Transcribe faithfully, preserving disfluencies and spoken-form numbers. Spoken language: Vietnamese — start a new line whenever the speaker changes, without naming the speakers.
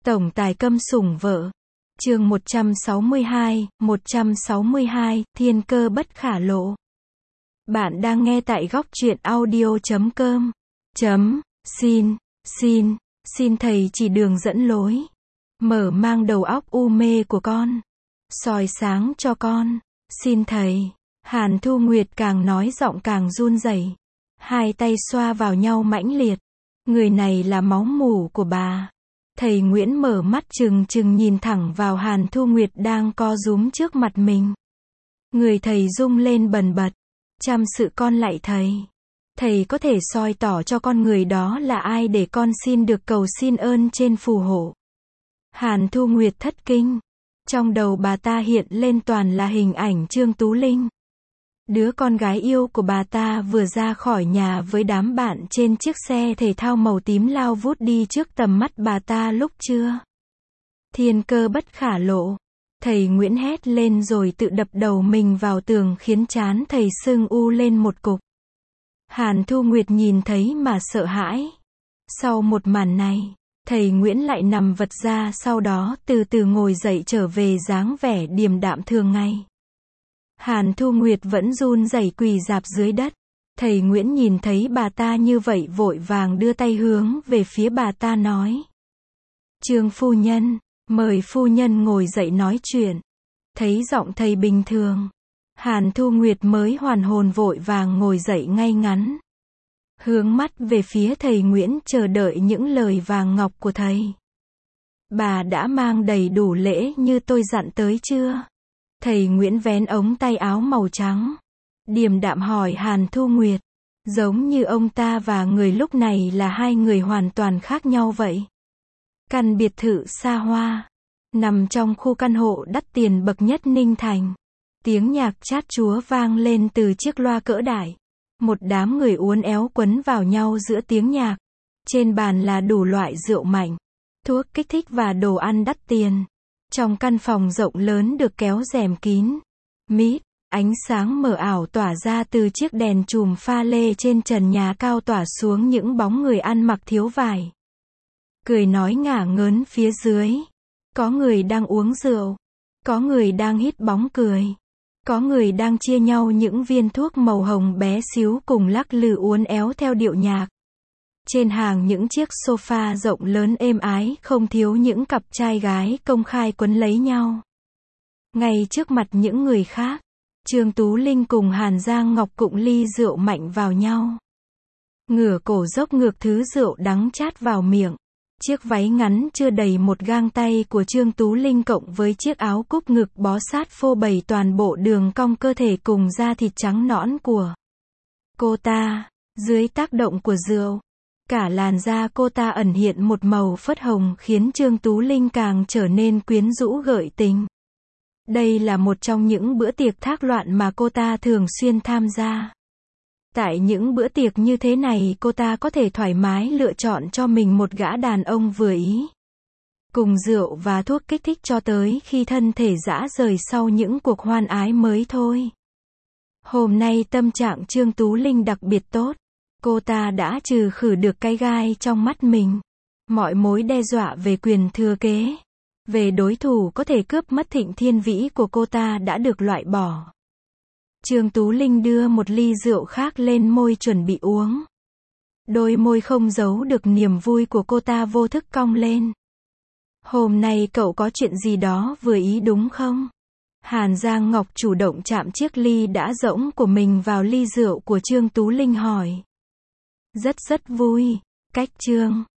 Tổng tài câm sủng vợ. Chương một trăm sáu mươi hai, một trăm sáu mươi hai, thiên cơ bất khả lộ. Bạn đang nghe tại góc truyện audio chấm com. Chấm, xin, xin, xin thầy chỉ đường dẫn lối. Mở mang đầu óc u mê của con. Soi sáng cho con. Xin thầy. Hàn Thu Nguyệt càng nói giọng càng run rẩy. Hai tay xoa vào nhau mãnh liệt. Người này là máu mủ của bà. Thầy Nguyễn mở mắt trừng trừng nhìn thẳng vào Hàn Thu Nguyệt đang co rúm trước mặt mình. Người thầy rung lên bần bật. Chăm sự con lạy thầy. Thầy có thể soi tỏ cho con người đó là ai để con xin được cầu xin ơn trên phù hộ. Hàn Thu Nguyệt thất kinh. Trong đầu bà ta hiện lên toàn là hình ảnh Trương Tú Linh. Đứa con gái yêu của bà ta vừa ra khỏi nhà với đám bạn trên chiếc xe thể thao màu tím lao vút đi trước tầm mắt bà ta lúc trưa. Thiên cơ bất khả lộ. Thầy Nguyễn hét lên rồi tự đập đầu mình vào tường khiến trán thầy sưng u lên một cục. Hàn Thu Nguyệt nhìn thấy mà sợ hãi. Sau một màn này, thầy Nguyễn lại nằm vật ra, sau đó từ từ ngồi dậy trở về dáng vẻ điềm đạm thường ngày. Hàn Thu Nguyệt vẫn run rẩy quỳ rạp dưới đất. Thầy Nguyễn nhìn thấy bà ta như vậy vội vàng đưa tay hướng về phía bà ta nói. Trương phu nhân, mời phu nhân ngồi dậy nói chuyện. Thấy giọng thầy bình thường. Hàn Thu Nguyệt mới hoàn hồn vội vàng ngồi dậy ngay ngắn. Hướng mắt về phía thầy Nguyễn chờ đợi những lời vàng ngọc của thầy. Bà đã mang đầy đủ lễ như tôi dặn tới chưa? Thầy Nguyễn vén ống tay áo màu trắng. Điềm đạm hỏi Hàn Thu Nguyệt. Giống như ông ta và người lúc này là hai người hoàn toàn khác nhau vậy. Căn biệt thự xa hoa. Nằm trong khu căn hộ đắt tiền bậc nhất Ninh Thành. Tiếng nhạc chát chúa vang lên từ chiếc loa cỡ đại. Một đám người uốn éo quấn vào nhau giữa tiếng nhạc. Trên bàn là đủ loại rượu mạnh, thuốc kích thích và đồ ăn đắt tiền. Trong căn phòng rộng lớn được kéo rèm kín, mít, ánh sáng mờ ảo tỏa ra từ chiếc đèn chùm pha lê trên trần nhà cao tỏa xuống những bóng người ăn mặc thiếu vải. Cười nói ngả ngớn phía dưới. Có người đang uống rượu. Có người đang hít bóng cười. Có người đang chia nhau những viên thuốc màu hồng bé xíu cùng lắc lư uốn éo theo điệu nhạc. Trên hàng những chiếc sofa rộng lớn êm ái không thiếu những cặp trai gái công khai quấn lấy nhau. Ngay trước mặt những người khác, Trương Tú Linh cùng Hàn Giang Ngọc cụng ly rượu mạnh vào nhau. Ngửa cổ dốc ngược thứ rượu đắng chát vào miệng. Chiếc váy ngắn chưa đầy một gang tay của Trương Tú Linh cộng với chiếc áo cúc ngực bó sát phô bày toàn bộ đường cong cơ thể cùng da thịt trắng nõn của cô ta. Dưới tác động của rượu, cả làn da cô ta ẩn hiện một màu phớt hồng khiến Trương Tú Linh càng trở nên quyến rũ gợi tình. Đây là một trong những bữa tiệc thác loạn mà cô ta thường xuyên tham gia. Tại những bữa tiệc như thế này cô ta có thể thoải mái lựa chọn cho mình một gã đàn ông vừa ý. Cùng rượu và thuốc kích thích cho tới khi thân thể rã rời sau những cuộc hoan ái mới thôi. Hôm nay tâm trạng Trương Tú Linh đặc biệt tốt. Cô ta đã trừ khử được cái gai trong mắt mình. Mọi mối đe dọa về quyền thừa kế, về đối thủ có thể cướp mất Thịnh Thiên Vĩ của cô ta đã được loại bỏ. Trương Tú Linh đưa một ly rượu khác lên môi chuẩn bị uống. Đôi môi không giấu được niềm vui của cô ta vô thức cong lên. Hôm nay cậu có chuyện gì đó vừa ý đúng không? Hàn Giang Ngọc chủ động chạm chiếc ly đã rỗng của mình vào ly rượu của Trương Tú Linh hỏi. Rất rất vui. Cách Trương